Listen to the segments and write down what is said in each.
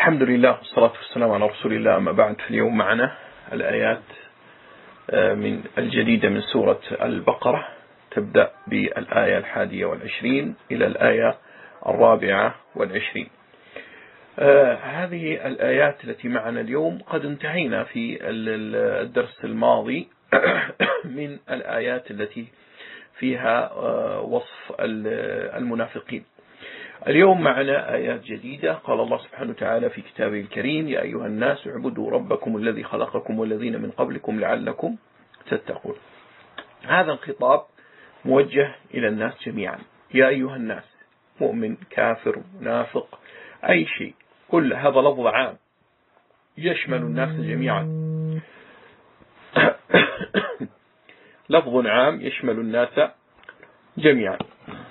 الحمد لله والصلاة والسلام على رسول الله. أما بعد، في اليوم معنا الآيات من الجديدة من سورة البقرة، تبدأ بالآية 21 إلى الآية 24. هذه الآيات التي معنا اليوم قد انتهينا في الدرس الماضي من الآيات التي فيها وصف المنافقين. اليوم معنا آيات جديدة. قال الله سبحانه وتعالى في كتابه الكريم: يا أيها الناس اعبدوا ربكم الذي خلقكم والذين من قبلكم لعلكم تتقون. هذا الخطاب موجه إلى الناس جميعا. يا أيها الناس، مؤمن كافر منافق أي شيء، كل هذا لفظ عام يشمل الناس جميعا. لفظ عام يشمل الناس جميعا،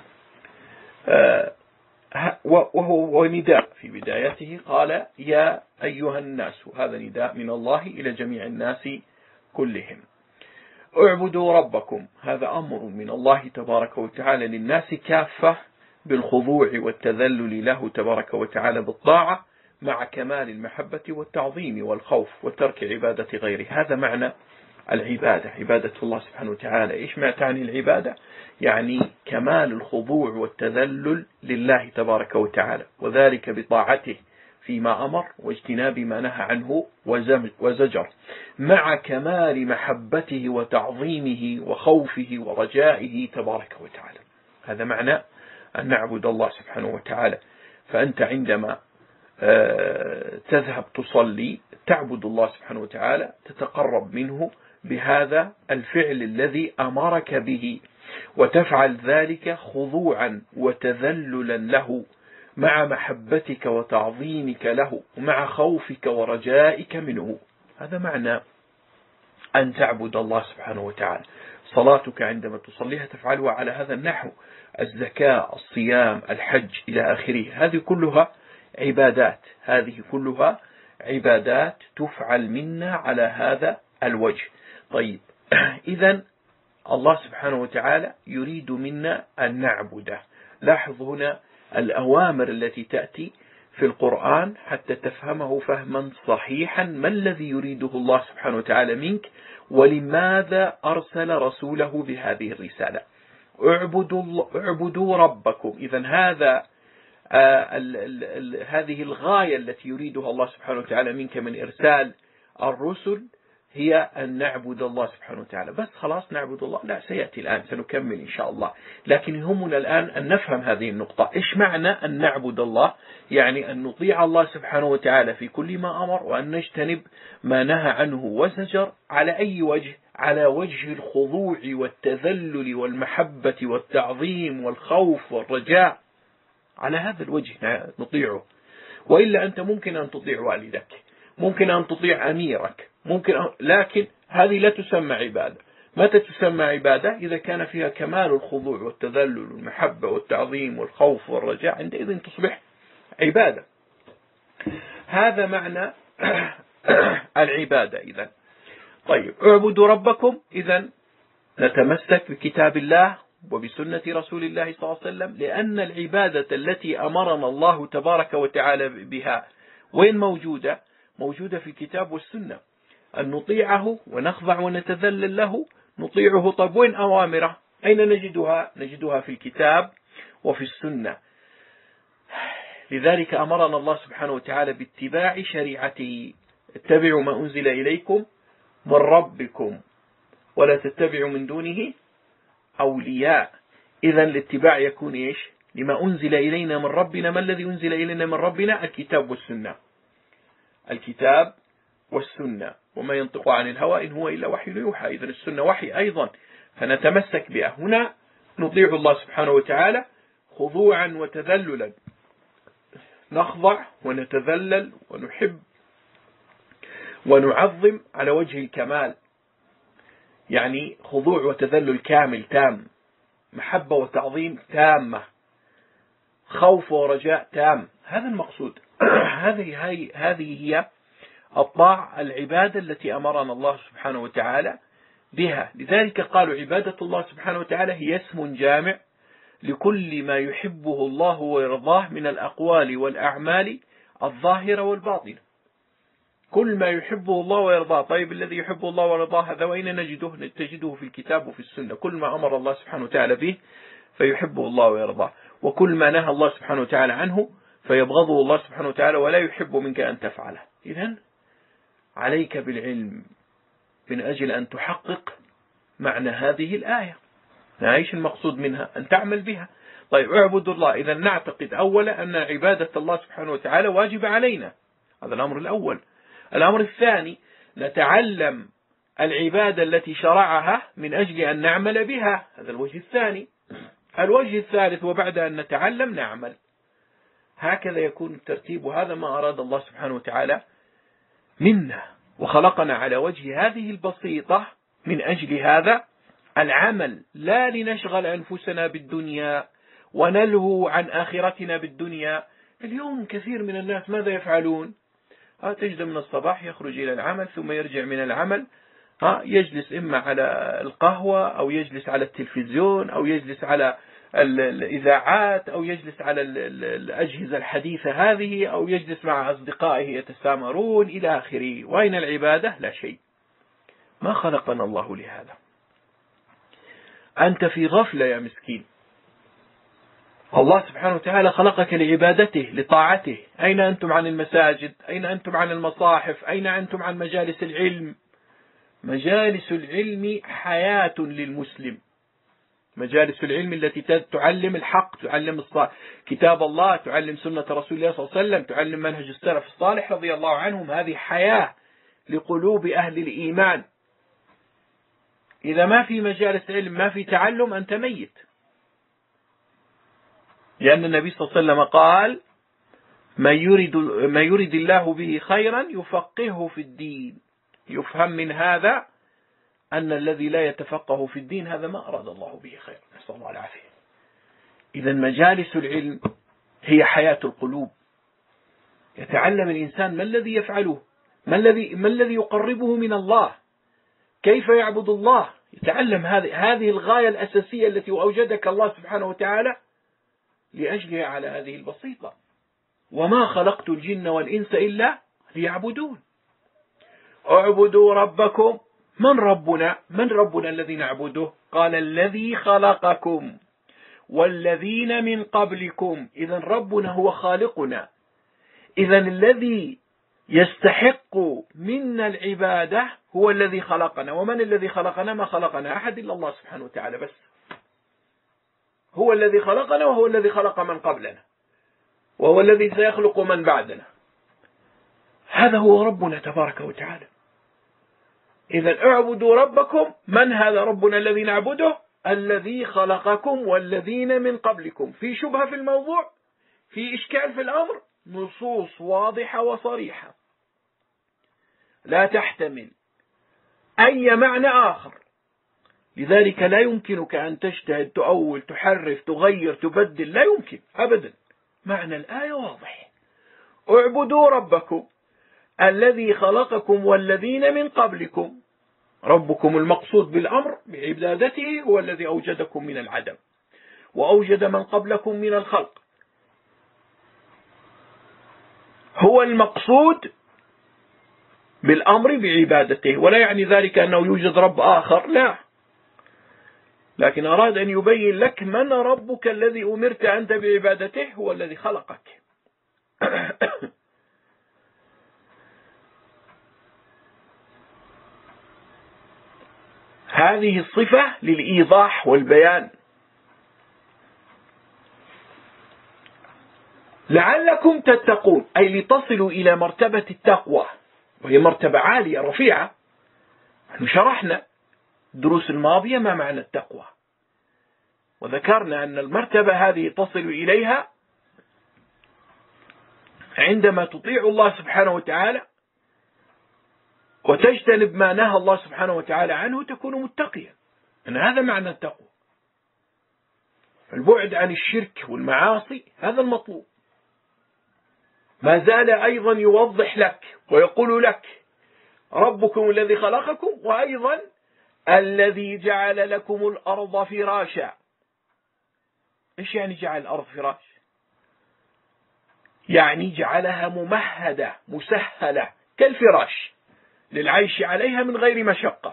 وهو نداء في بدايته. قال يا أيها الناس، هذا نداء من الله إلى جميع الناس كلهم. اعبدوا ربكم، هذا أمر من الله تبارك وتعالى للناس كافة بالخضوع والتذلل له تبارك وتعالى بالطاعة، مع كمال المحبة والتعظيم والخوف وترك عبادة غيره. هذا معنى العبادة، عبادة الله سبحانه وتعالى. إيش ما تعني العبادة؟ يعني كمال الخضوع والتذلل لله تبارك وتعالى، وذلك بطاعته فيما أمر واجتناب ما نهى عنه وزجر، مع كمال محبته وتعظيمه وخوفه ورجائه تبارك وتعالى. هذا معنى أن نعبد الله سبحانه وتعالى. فأنت عندما تذهب تصلي تعبد الله سبحانه وتعالى، تتقرب منه بهذا الفعل الذي أمرك به، وتفعل ذلك خضوعا وتذللا له، مع محبتك وتعظيمك له، ومع خوفك ورجائك منه. هذا معنى أن تعبد الله سبحانه وتعالى. صلاتك عندما تصليها تفعلها على هذا النحو، الزكاة، الصيام، الحج إلى آخره، هذه كلها عبادات، هذه كلها عبادات تفعل منا على هذا الوجه. طيب، إذن الله سبحانه وتعالى يريد منا أن نعبده. لاحظ هنا الأوامر التي تأتي في القرآن حتى تفهمه فهما صحيحا. ما الذي يريده الله سبحانه وتعالى منك، ولماذا أرسل رسوله بهذه الرسالة؟ اعبدوا ربكم. إذن هذه الغاية التي يريدها الله سبحانه وتعالى منك من إرسال الرسل، هي أن نعبد الله سبحانه وتعالى. بس خلاص نعبد الله؟ لا، سيأتي الآن، سنكمل إن شاء الله. لكن يهمنا الآن أن نفهم هذه النقطة. إيش معنى أن نعبد الله؟ يعني أن نطيع الله سبحانه وتعالى في كل ما أمر، وأن نجتنب ما نهى عنه وزجر. على أي وجه؟ على وجه الخضوع والتذلل والمحبة والتعظيم والخوف والرجاء. على هذا الوجه نطيعه. وإلا أنت ممكن أن تطيع والدك، ممكن أن تطيع أميرك، لكن هذه لا تسمى عبادة. متى تسمى عبادة؟ إذا كان فيها كمال الخضوع والتذلل والمحبة والتعظيم والخوف والرجاء، عندئذ تصبح عبادة. هذا معنى العبادة. إذن طيب، اعبدوا ربكم. إذن نتمسك بكتاب الله وبسنة رسول الله صلى الله عليه وسلم، لأن العبادة التي أمرنا الله تبارك وتعالى بها وين موجودة؟ موجودة في الكتاب والسنة. أن نطيعه ونخضع ونتذلل له، نطيعه. طيب وين أوامره؟ أين نجدها؟ نجدها في الكتاب وفي السنة. لذلك أمرنا الله سبحانه وتعالى باتباع شريعته. اتبعوا ما أنزل إليكم من ربكم ولا تتبعوا من دونه أولياء. إذن الاتباع يكون إيش؟ لما أنزل إلينا من ربنا. ما الذي أنزل إلينا من ربنا؟ الكتاب والسنة. الكتاب والسنة. وما ينطق عن الهوى إن هو إلا وحي يوحى. إذن السنة وحي أيضا، فنتمسك بها. هنا نطيع الله سبحانه وتعالى خضوعا وتذللا، نخضع ونتذلل ونحب ونعظم على وجه الكمال، يعني خضوع وتذلل كامل تام، محبة وتعظيم تامة، خوف ورجاء تام. هذا المقصود. هذه هي الطاعة، العبادة التي أمرنا الله سبحانه وتعالى بها. لذلك قالوا عبادة الله سبحانه وتعالى هي اسم جامع لكل ما يحبه الله ويرضاه من الأقوال والأعمال الظاهرة والباطنة، كل ما يحبه الله ويرضاه. طيب الذي يحبه الله ويرضاه هذا وين نجده؟ تجده في الكتاب وفي السنة. كل ما أمر الله سبحانه وتعالى به فيحبه الله ويرضاه، وكل ما نهى الله سبحانه وتعالى عنه فيبغضه الله سبحانه وتعالى ولا يحب منك أن تفعله. إذن عليك بالعلم من أجل أن تحقق معنى هذه الآية، ايش المقصود منها؟ أن تعمل بها. طيب اعبدوا الله، إذا نعتقد أولا أن عبادة الله سبحانه وتعالى واجبة علينا، هذا الأمر الأول. الأمر الثاني نتعلم العبادة التي شرعها من أجل أن نعمل بها، هذا الوجه الثاني. الوجه الثالث وبعد أن نتعلم نعمل. هكذا يكون الترتيب، وهذا ما أراد الله سبحانه وتعالى منا، وخلقنا على وجه هذه البسيطة من أجل هذا العمل، لا لنشغل أنفسنا بالدنيا ونلهو عن آخرتنا بالدنيا. اليوم كثير من الناس ماذا يفعلون؟ تجد من الصباح يخرج إلى العمل، ثم يرجع من العمل يجلس إما على القهوة أو يجلس على التلفزيون أو يجلس على الإذاعات أو يجلس على الأجهزة الحديثة هذه أو يجلس مع أصدقائه يتسامرون إلى آخره. وأين العبادة؟ لا شيء. ما خلقنا الله لهذا. أنت في غفلة يا مسكين. الله سبحانه وتعالى خلقك لعبادته لطاعته. أين أنتم عن المساجد؟ أين أنتم عن المصاحف؟ أين أنتم عن مجالس العلم؟ مجالس العلم حياة للمسلم، مجالس العلم التي تعلم الحق، تعلم كتاب الله، تعلم سنة رسول الله صلى الله عليه وسلم، تعلم منهج السلف الصالح رضي الله عنهم. هذه حياة لقلوب أهل الإيمان. إذا ما في مجالس علم، ما في تعلم، أنت ميت. لأن النبي صلى الله عليه وسلم قال: ما يريد الله به خيرا يفقهه في الدين. يفهم من هذا أن الذي لا يتفقه في الدين هذا ما أراد الله به خير، نسأل الله العافية. إذا مجالس العلم هي حياة القلوب. يتعلم الإنسان ما الذي يفعله، ما الذي يقربه من الله، كيف يعبد الله. يتعلم هذه الغاية الأساسية التي أوجدك الله سبحانه وتعالى لأجلها على هذه البسيطة. وما خلقت الجن والإنس إلا ليعبدون. اعبدوا ربكم. من ربنا؟ من ربنا الذي نعبده؟ قال: الذي خلقكم والذين من قبلكم. إذن ربنا هو خالقنا. إذن الذي يستحق منا العبادة هو الذي خلقنا. ومن الذي خلقنا؟ ما خلقنا أحد إلا الله سبحانه وتعالى بس. هو الذي خلقنا، وهو الذي خلق من قبلنا، وهو الذي سيخلق من بعدنا. هذا هو ربنا تبارك وتعالى. إذا اعبدوا ربكم. من هذا ربنا الذي نعبده؟ الذي خلقكم والذين من قبلكم. في شبهة في الموضوع؟ في إشكال في الأمر؟ نصوص واضحة وصريحة لا تحتمل أي معنى آخر. لذلك لا يمكنك أن تجتهد، تؤول، تحرف، تغير، تبدل، لا يمكن أبدا. معنى الآية واضح: اعبدوا ربكم الذي خلقكم والذين من قبلكم. ربكم المقصود بالأمر بعبادته هو الذي أوجدكم من العدم وأوجد من قبلكم من الخلق. هو المقصود بالأمر بعبادته، ولا يعني ذلك أنه يوجد رب آخر، لا، لكن أراد أن يبين لك من ربك الذي أمرت أنت بعبادته، هو الذي خلقك. هذه الصفة للإيضاح والبيان. لعلكم تتقون، أي لتصلوا إلى مرتبة التقوى، وهي مرتبة عالية رفيعة. نحن شرحنا الدروس الماضية ما معنى التقوى، وذكرنا أن المرتبة هذه تصل إليها عندما تطيع الله سبحانه وتعالى وتجتنب ما نهى الله سبحانه وتعالى عنه، تكون متقيا. أن هذا معنى التقوى. البعد عن الشرك والمعاصي هذا المطلوب. ما زال أيضا يوضح لك ويقول لك: ربكم الذي خلقكم، وأيضا الذي جعل لكم الأرض فراشا. إيش يعني جعل الأرض فراش؟ يعني جعلها ممهدة مسهلة كالفراش للعيش عليها من غير مشقة.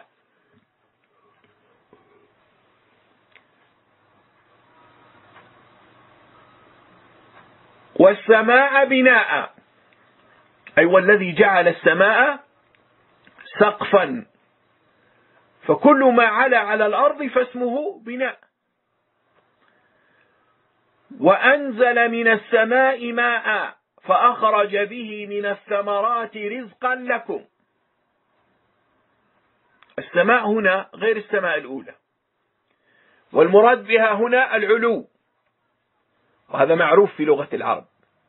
والسماء بناء، أي والذي جعل السماء سقفا، فكل ما علا على الأرض فاسمه بناء. وأنزل من السماء ماء فأخرج به من الثمرات رزقا لكم. السماء هنا غير السماء الأولى، والمراد بها هنا العلو، وهذا معروف في لغة العرب.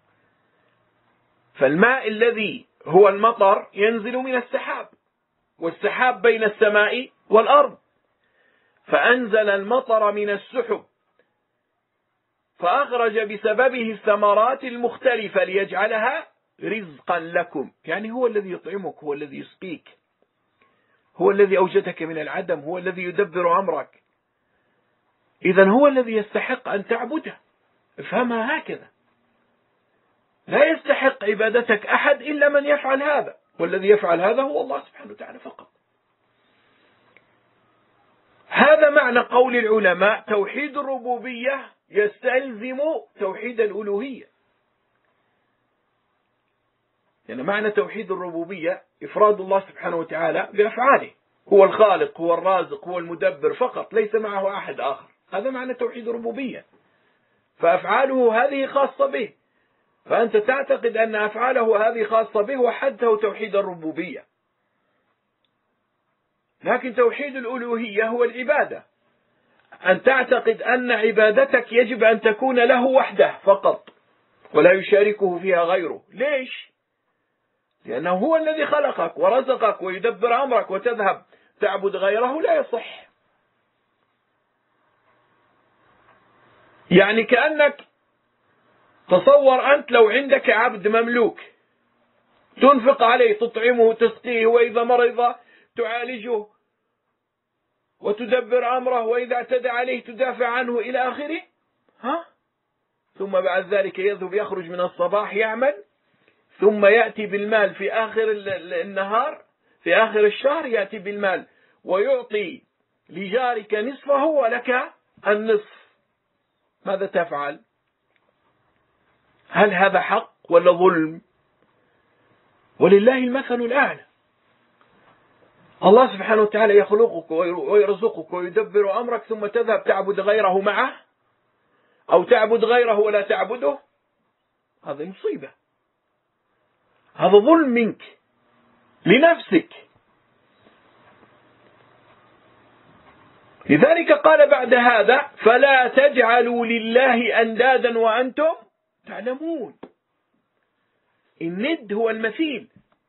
فالماء الذي هو المطر ينزل من السحاب، والسحاب بين السماء والأرض، فأنزل المطر من السحب فأخرج بسببه الثمرات المختلفة ليجعلها رزقا لكم. يعني هو الذي يطعمك، هو الذي يسقيك، هو الذي أوجدك من العدم، هو الذي يدبر أمرك. إذن هو الذي يستحق أن تعبده، افهمها هكذا. لا يستحق عبادتك أحد إلا من يفعل هذا، والذي يفعل هذا هو الله سبحانه وتعالى فقط. هذا معنى قول العلماء: توحيد الربوبية يستلزم توحيد الألوهية. يعني معنى توحيد الربوبية إفراد الله سبحانه وتعالى بأفعاله، هو الخالق، هو الرازق، هو المدبر فقط، ليس معه أحد آخر. هذا معنى توحيد الربوبية، فأفعاله هذه خاصة به، فأنت تعتقد أن أفعاله هذه خاصة به وحده توحيد الربوبية. لكن توحيد الألوهية هو العبادة، أن تعتقد أن عبادتك يجب أن تكون له وحده فقط ولا يشاركه فيها غيره. ليش؟ لأنه هو الذي خلقك ورزقك ويدبر أمرك، وتذهب تعبد غيره لا يصح. يعني كأنك تصور أنت لو عندك عبد مملوك تنفق عليه، تطعمه، تسقيه، وإذا مرض تعالجه وتدبر أمره، وإذا اعتدى عليه تدافع عنه إلى آخره. ثم بعد ذلك يذهب يخرج من الصباح يعمل، ثم يأتي بالمال في آخر النهار، في آخر الشهر يأتي بالمال ويعطي لجارك نصفه ولك النصف. ماذا تفعل؟ هل هذا حق ولا ظلم؟ ولله المثل الأعلى. الله سبحانه وتعالى يخلقك ويرزقك ويدبر أمرك، ثم تذهب تعبد غيره معه، أو تعبد غيره ولا تعبده. هذا مصيبة، هذا ظلم منك لنفسك. لذلك قال بعد هذا: فلا تجعلوا لله أندادا وأنتم تعلمون. الند هو المثيل،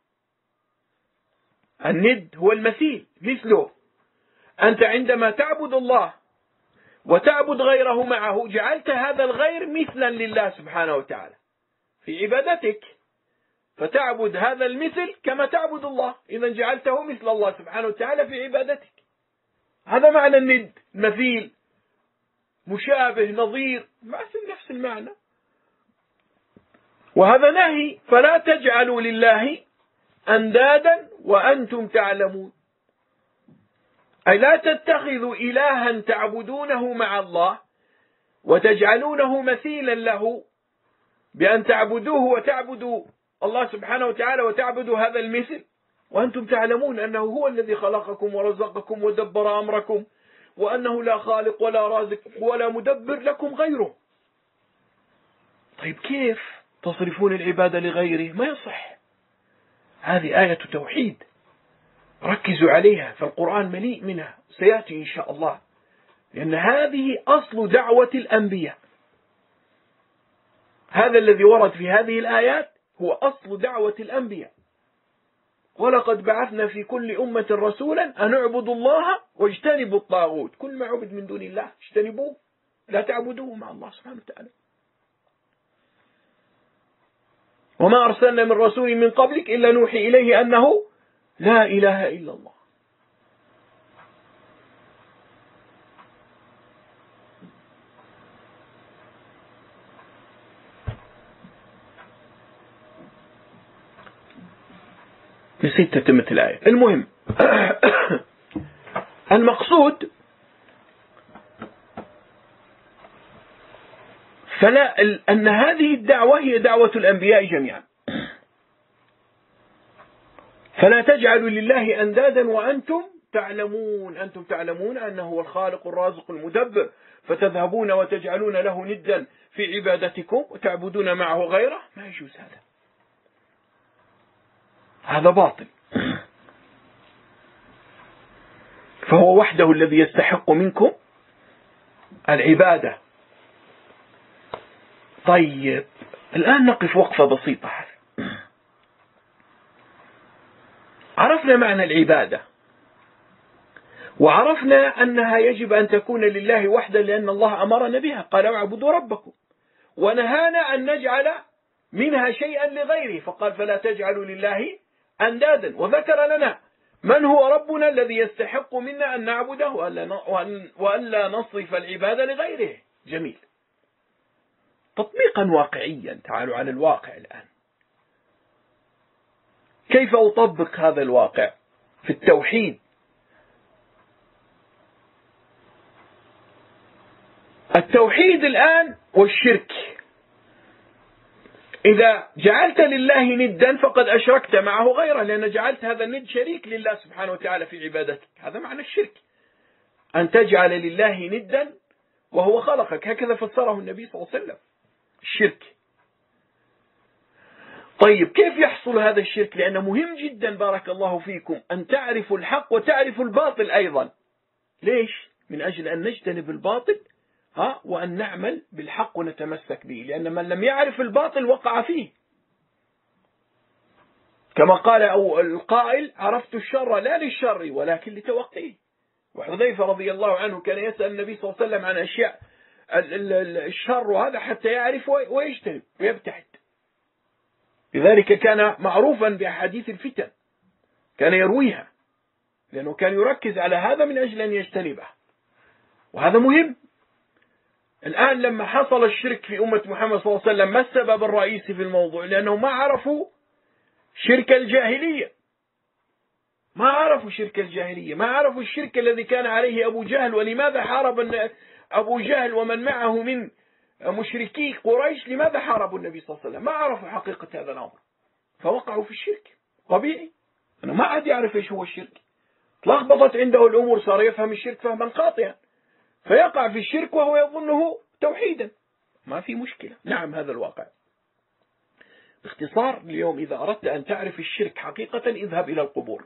الند هو المثيل مثله. أنت عندما تعبد الله وتعبد غيره معه جعلت هذا الغير مثلا لله سبحانه وتعالى في عبادتك، فتعبد هذا المثل كما تعبد الله، إذا جعلته مثل الله سبحانه وتعالى في عبادتك. هذا معنى الند، مثيل، مشابه، نظير، نفس المعنى. وهذا نهي: فلا تجعلوا لله أندادا وأنتم تعلمون، أي لا تتخذوا إلها تعبدونه مع الله وتجعلونه مثيلا له بأن تعبدوه وتعبدوا الله سبحانه وتعالى وتعبدوا هذا المثل وأنتم تعلمون أنه هو الذي خلقكم ورزقكم ودبر أمركم، وأنه لا خالق ولا رازق ولا مدبر لكم غيره. طيب كيف تصرفون العبادة لغيره؟ ما يصح. هذه آية توحيد، ركزوا عليها، فالقرآن مليء منها، سيأتي إن شاء الله، لأن هذه أصل دعوة الأنبياء. هذا الذي ورد في هذه الآيات هو أصل دعوة الأنبياء. ولقد بعثنا في كل أمة رسولا أن اعبدوا الله واجتنبوا الطاغوت، كل ما عبد من دون الله اجتنبوه، لا تعبدوه مع الله سبحانه وتعالى. وما أرسلنا من رسول من قبلك إلا نوحي إليه أنه لا إله إلا الله. نسيت تتمة الآية. المهم المقصود أن هذه الدعوة هي دعوة الأنبياء جميعا. فلا تجعلوا لله أندادا وأنتم تعلمون أنه هو الخالق الرازق المدبر، فتذهبون وتجعلون له ندا في عبادتكم وتعبدون معه غيره. ما يجوز هذا باطل. فهو وحده الذي يستحق منكم العبادة. طيب الآن نقف وقفة بسيطة. عرفنا معنى العبادة، وعرفنا أنها يجب أن تكون لله وحده لأن الله أمرنا بها، قال اعبدوا ربكم، ونهانا أن نجعل منها شيئا لغيره، فقال فلا تجعلوا لله أندادا، وذكر لنا من هو ربنا الذي يستحق منا أن نعبده وألا نصرف العبادة لغيره. جميل. تطبيقا واقعيا، تعالوا على الواقع الآن. كيف أطبق هذا الواقع في التوحيد؟ التوحيد الآن والشرك، إذا جعلت لله ندا فقد أشركت معه غيره، لأن جعلت هذا الند شريك لله سبحانه وتعالى في عبادتك. هذا معنى الشرك، أن تجعل لله ندا وهو خلقك. هكذا فسره النبي صلى الله عليه وسلم الشرك. طيب كيف يحصل هذا الشرك؟ لأنه مهم جدا بارك الله فيكم أن تعرفوا الحق وتعرفوا الباطل أيضا. ليش؟ من أجل أن نجتنب الباطل وأن نعمل بالحق ونتمسك به، لأن من لم يعرف الباطل وقع فيه. كما قال القائل عرفت الشر لا للشر ولكن لتوقيه. وحذيفة رضي الله عنه كان يسأل النبي صلى الله عليه وسلم عن أشياء الشر وهذا حتى يعرف ويجتنب ويبتعد. لذلك كان معروفا بأحاديث الفتن، كان يرويها لأنه كان يركز على هذا من أجل أن يجتنبه، وهذا مهم. الآن لما حصل الشرك في أمة محمد صلى الله عليه وسلم، ما السبب الرئيسي في الموضوع؟ لأنه ما عرفوا شرك الجاهلية، ما عرفوا شرك الجاهلية، ما عرفوا الشرك الذي كان عليه أبو جهل. ولماذا حارب أبو جهل ومن معه من مشركي قريش؟ لماذا حاربوا النبي صلى الله عليه وسلم؟ ما عرفوا حقيقة هذا الأمر، فوقعوا في الشرك. طبيعي، أنا ما عاد يعرف إيش هو الشرك، تلخبطت عنده الأمور، صار يفهم الشرك فهما قاطعا، فيقع في الشرك وهو يظنه توحيدا. ما في مشكلة. نعم هذا الواقع. باختصار اليوم إذا أردت أن تعرف الشرك حقيقة اذهب إلى القبور.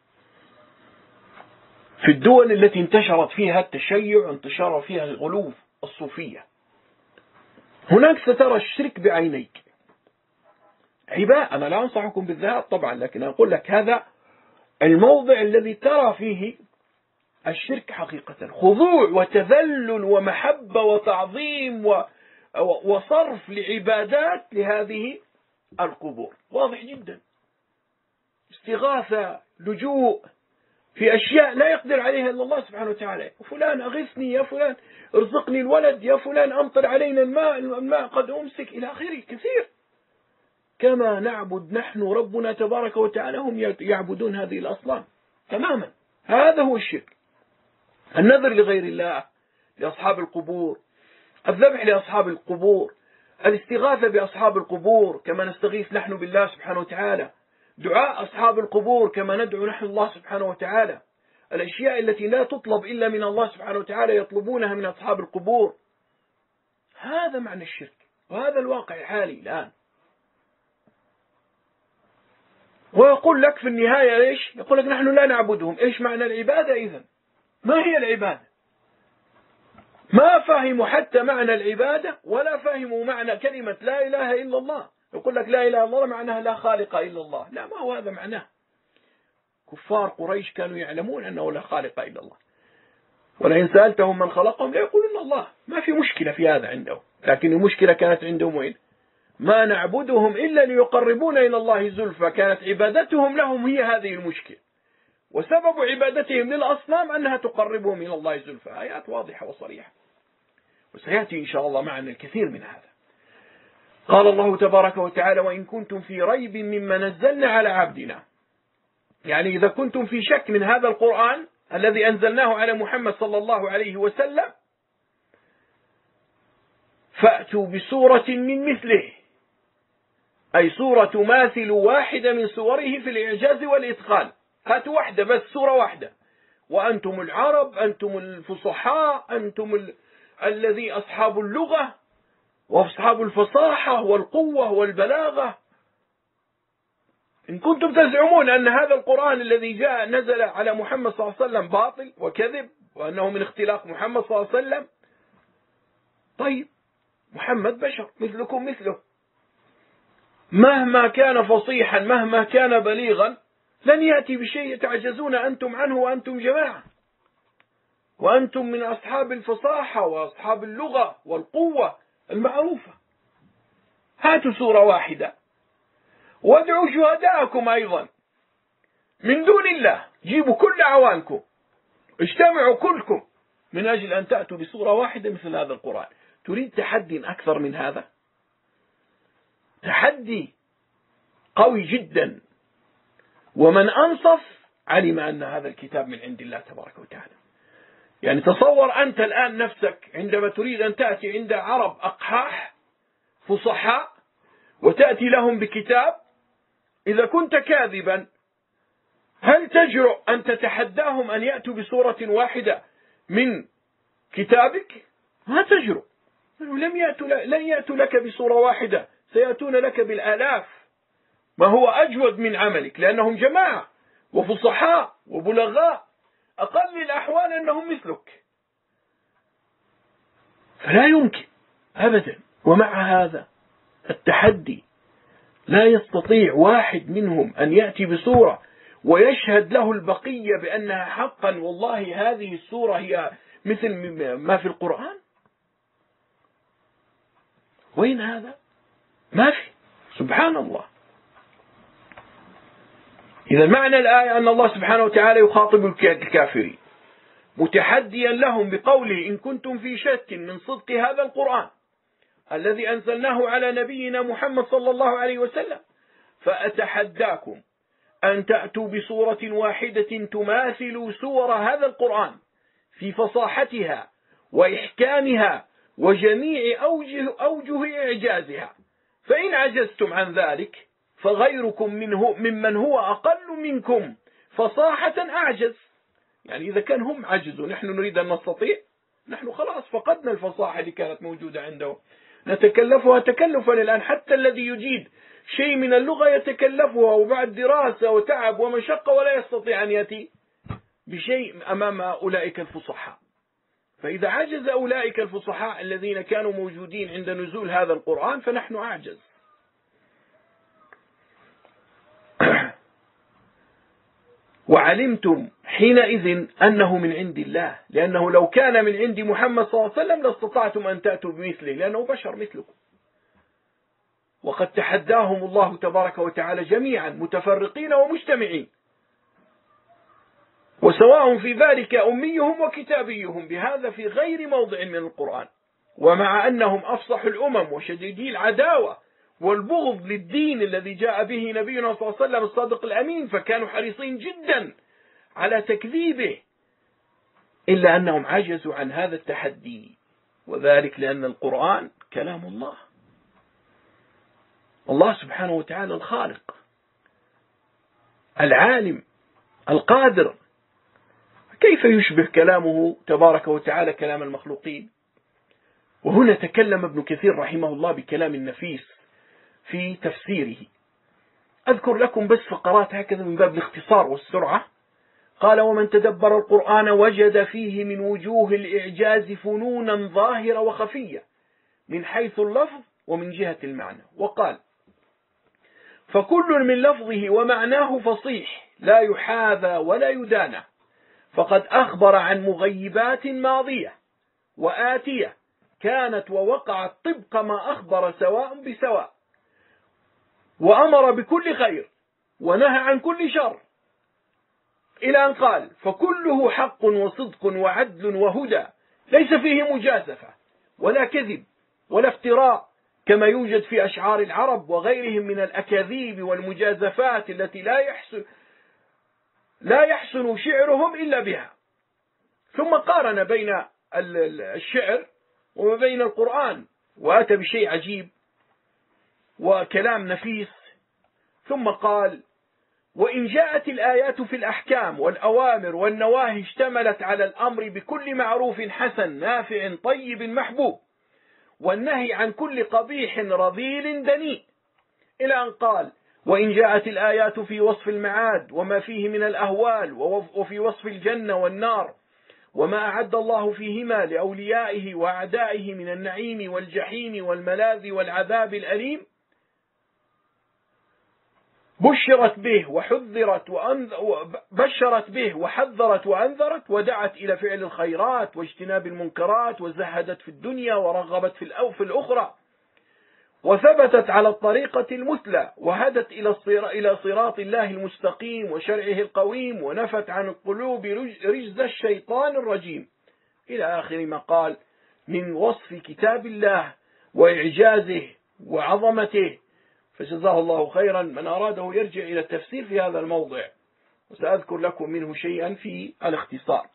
في الدول التي انتشرت فيها التشيع، انتشر فيها الغلو الصوفية، هناك سترى الشرك بعينيك. أنا لا أنصحكم بالذهاب طبعا، لكن أقول لك هذا الموضع الذي ترى فيه الشرك حقيقة، خضوع وتذلل ومحبة وتعظيم وصرف لعبادات لهذه القبور، واضح جدا. استغاثة، لجوء في أشياء لا يقدر عليها إلا الله سبحانه وتعالى. فلان أغثني، يا فلان ارزقني الولد، يا فلان أمطر علينا الماء قد أمسك، إلى آخره كثير. كما نعبد نحن ربنا تبارك وتعالى، هم يعبدون هذه الأصنام تماما. هذا هو الشرك. النذر لغير الله، لأصحاب القبور، الذبح لأصحاب القبور، الاستغاثة بأصحاب القبور كما نستغيث نحن بالله سبحانه وتعالى، دعاء أصحاب القبور كما ندعو نحن الله سبحانه وتعالى، الأشياء التي لا تطلب إلا من الله سبحانه وتعالى يطلبونها من أصحاب القبور. هذا معنى الشرك، وهذا الواقع الحالي الآن. ويقول لك في النهاية إيش؟ يقول لك نحن لا نعبدهم. إيش معنى العبادة إذن؟ ما هي العبادة؟ ما فهموا حتى معنى العبادة، ولا فهموا معنى كلمة لا إله إلا الله. يقول لك لا إله إلا الله معناها لا خالق إلا الله. لا، ما هو هذا معناه. كفار قريش كانوا يعلمون أنه لا خالق إلا الله، ولئن سألتهم من خلقهم لا يقولون الله. ما في مشكلة في هذا عندهم، لكن المشكلة كانت عندهم وين؟ ما نعبدهم إلا ليقربون إلى الله زلفى. كانت عبادتهم لهم هي هذه المشكلة، وسبب عبادتهم للأصنام أنها تقربهم إلى الله زلفى. آيات واضحة وصريحة، وسيأتي إن شاء الله معنا الكثير من هذا. قال الله تبارك وتعالى: وإن كنتم في ريب مما نزلنا على عبدنا يعني إذا كنتم في شك من هذا القرآن الذي أنزلناه على محمد صلى الله عليه وسلم فأتوا بسورة من مثله، أي سورة تماثل واحدة من سوره في الإعجاز والإتقان. هاتوا واحدة بس، سورة واحدة، وأنتم العرب، أنتم الفصحاء، أنتم الذي أصحاب اللغة وأصحاب الفصاحة والقوة والبلاغة. إن كنتم تزعمون أن هذا القرآن الذي جاء نزل على محمد صلى الله عليه وسلم باطل وكذب وأنه من اختلاق محمد صلى الله عليه وسلم، طيب محمد بشر مثلكم مثله، مهما كان فصيحا مهما كان بليغا لن يأتي بشيء تعجزون أنتم عنه وأنتم جماعة، وأنتم من أصحاب الفصاحة وأصحاب اللغة والقوة المعروفة. هاتوا سورة واحدة وادعوا شهداءكم أيضا من دون الله، جيبوا كل عوانكم، اجتمعوا كلكم من أجل أن تأتوا بسورة واحدة مثل هذا القرآن. تريد تحدي أكثر من هذا؟ تحدي قوي جدا. ومن أنصف علم أن هذا الكتاب من عند الله تبارك وتعالى. يعني تصور أنت الآن نفسك عندما تريد أن تأتي عند عرب أقحاح فصحاء وتأتي لهم بكتاب، إذا كنت كاذبا هل تجرؤ أن تتحداهم أن يأتوا بسورة واحدة من كتابك؟ ما تجرؤ. لن يأتوا لك بسورة واحدة، سيأتون لك بالآلاف، ما هو أجود من عملك، لأنهم جماعة وفصحاء وبلغاء، أقل الأحوال أنهم مثلك. فلا يمكن أبدا. ومع هذا التحدي لا يستطيع واحد منهم أن يأتي بسورة ويشهد له البقية بأنها حقا والله هذه السورة هي مثل ما في القرآن. وين هذا؟ ما في. سبحان الله. إذا معنى الآية أن الله سبحانه وتعالى يخاطب الكافرين متحديا لهم بقوله: إن كنتم في شك من صدق هذا القرآن الذي أنزلناه على نبينا محمد صلى الله عليه وسلم فأتحداكم أن تأتوا بسورة واحدة تماثل سور هذا القرآن في فصاحتها وإحكامها وجميع أوجه إعجازها، فإن عجزتم عن ذلك فغيركم ممن هو أقل منكم فصاحة أعجز. يعني إذا كان هم عجزوا نحن نريد أن نستطيع، نحن خلاص فقدنا الفصاحة اللي كانت موجودة عندهم، نتكلفها تكلفا الآن. حتى الذي يجيد شيء من اللغة يتكلفها وبعد دراسة وتعب ومشقة ولا يستطيع أن يأتي بشيء أمام أولئك الفصحاء. فإذا عجز أولئك الفصحاء الذين كانوا موجودين عند نزول هذا القرآن فنحن أعجز. وعلمتم حينئذ أنه من عند الله، لأنه لو كان من عند محمد صلى الله عليه وسلم لاستطعتم أن تأتوا بمثله، لأنه بشر مثلكم. وقد تحداهم الله تبارك وتعالى جميعا متفرقين ومجتمعين، وسواء في ذلك أميهم وكتابيهم، بهذا في غير موضع من القرآن. ومع أنهم أفصح الأمم وشديدي العداوة والبغض للدين الذي جاء به نبينا صلى الله عليه وسلم الصادق الأمين، فكانوا حريصين جدا على تكذيبه، إلا أنهم عجزوا عن هذا التحدي، وذلك لأن القرآن كلام الله، الله سبحانه وتعالى الخالق العالم القادر، كيف يشبه كلامه تبارك وتعالى كلام المخلوقين؟ وهنا تكلم ابن كثير رحمه الله بكلام نفيس في تفسيره. أذكر لكم بس فقرات هكذا من باب الاختصار والسرعة. قال: ومن تدبر القرآن وجد فيه من وجوه الإعجاز فنونا ظاهرة وخفية من حيث اللفظ ومن جهة المعنى. وقال: فكل من لفظه ومعناه فصيح لا يحاذى ولا يدانى، فقد أخبر عن مغيبات ماضية وآتية كانت ووقعت طبق ما أخبر سواء بسواء، وأمر بكل خير ونهى عن كل شر، إلى أن قال: فكله حق وصدق وعدل وهدى، ليس فيه مجازفة ولا كذب ولا افتراء كما يوجد في أشعار العرب وغيرهم من الأكاذيب والمجازفات التي لا يحسن لا يحسن شعرهم إلا بها. ثم قارن بين الشعر وما بين القرآن، وأتى بشيء عجيب وكلام نفيس. ثم قال: وإن جاءت الآيات في الأحكام والأوامر والنواهي اشتملت على الأمر بكل معروف حسن نافع طيب محبوب، والنهي عن كل قبيح رذيل دنيء، إلى أن قال: وإن جاءت الآيات في وصف المعاد وما فيه من الأهوال، وفي وصف الجنة والنار وما أعد الله فيهما لأوليائه وأعدائه من النعيم والجحيم والملاذ والعذاب الأليم، بشرت به وحذرت وأنذرت، ودعت إلى فعل الخيرات واجتناب المنكرات، وزهدت في الدنيا ورغبت في الأخرى، وثبتت على الطريقة المثلى، وهدت إلى صراط الله المستقيم وشرعه القويم، ونفت عن القلوب رجز الشيطان الرجيم، إلى آخر ما قال من وصف كتاب الله وإعجازه وعظمته. فجزاه الله خيرا من أراده يرجع إلى التفسير في هذا الموضع، وسأذكر لكم منه شيئا في الاختصار.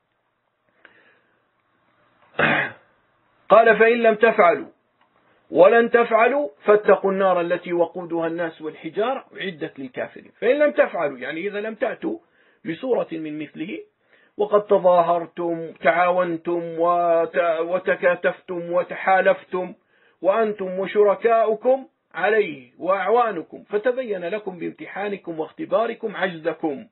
قال: فإن لم تفعلوا ولن تفعلوا فاتقوا النار التي وقودها الناس والحجارة أعدت للكافرين. فإن لم تفعلوا يعني إذا لم تأتوا بصورة من مثله، وقد تظاهرتم تعاونتم وتكاتفتم وتحالفتم وأنتم وشركاؤكم عليه وأعوانكم، فتبين لكم بامتحانكم واختباركم عجزكم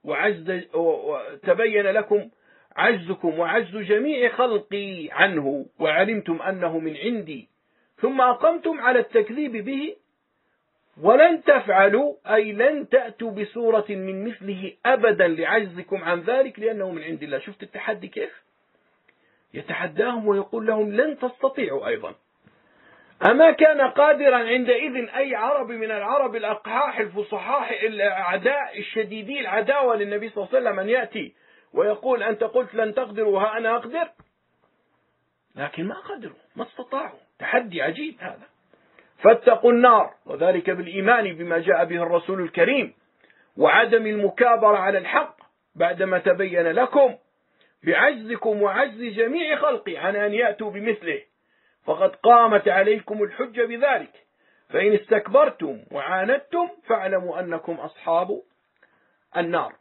تبين لكم عجزكم وعجز جميع خلقي عنه، وعلمتم أنه من عندي، ثم أقمتم على التكذيب به، ولن تفعلوا أي لن تأتوا بصورة من مثله أبدا لعجزكم عن ذلك لأنه من عند الله. شفت التحدي كيف يتحداهم ويقول لهم لن تستطيعوا أيضا. أما كان قادرا عندئذ أي عربي من العرب الأقحاح الفصحاء الأعداء الشديدي العداوة للنبي صلى الله عليه وسلم أن يأتي ويقول: أنت قلت لن تقدروا ها أنا أقدر، لكن ما قدروا ما استطاعوا. تحدي عجيب هذا. فاتقوا النار، وذلك بالإيمان بما جاء به الرسول الكريم، وعدم المكابرة على الحق بعدما تبين لكم بعجزكم وعجز جميع خلقي عن أن يأتوا بمثله، فقد قامت عليكم الحجة بذلك. فإن استكبرتم وعاندتم فاعلموا أنكم أصحاب النار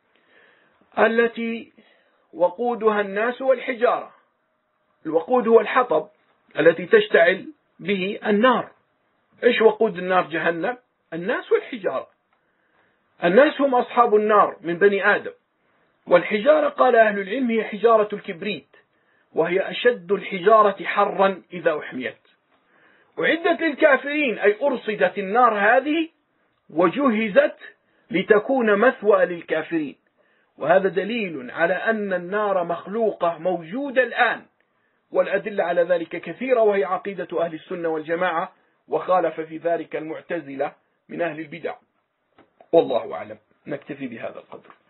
التي وقودها الناس والحجارة. الوقود هو الحطب التي تشتعل به النار. إيش وقود النار؟ جهنم. الناس والحجارة. الناس هم أصحاب النار من بني آدم، والحجارة قال أهل العلم هي حجارة الكبريت، وهي أشد الحجارة حرا إذا أحميت. أعدت للكافرين أي أرصدت النار هذه وجهزت لتكون مثوى للكافرين. وهذا دليل على أن النار مخلوقة موجودة الآن، والأدلة على ذلك كثيرة، وهي عقيدة أهل السنة والجماعة، وخالف في ذلك المعتزلة من أهل البدع. والله أعلم. نكتفي بهذا القدر.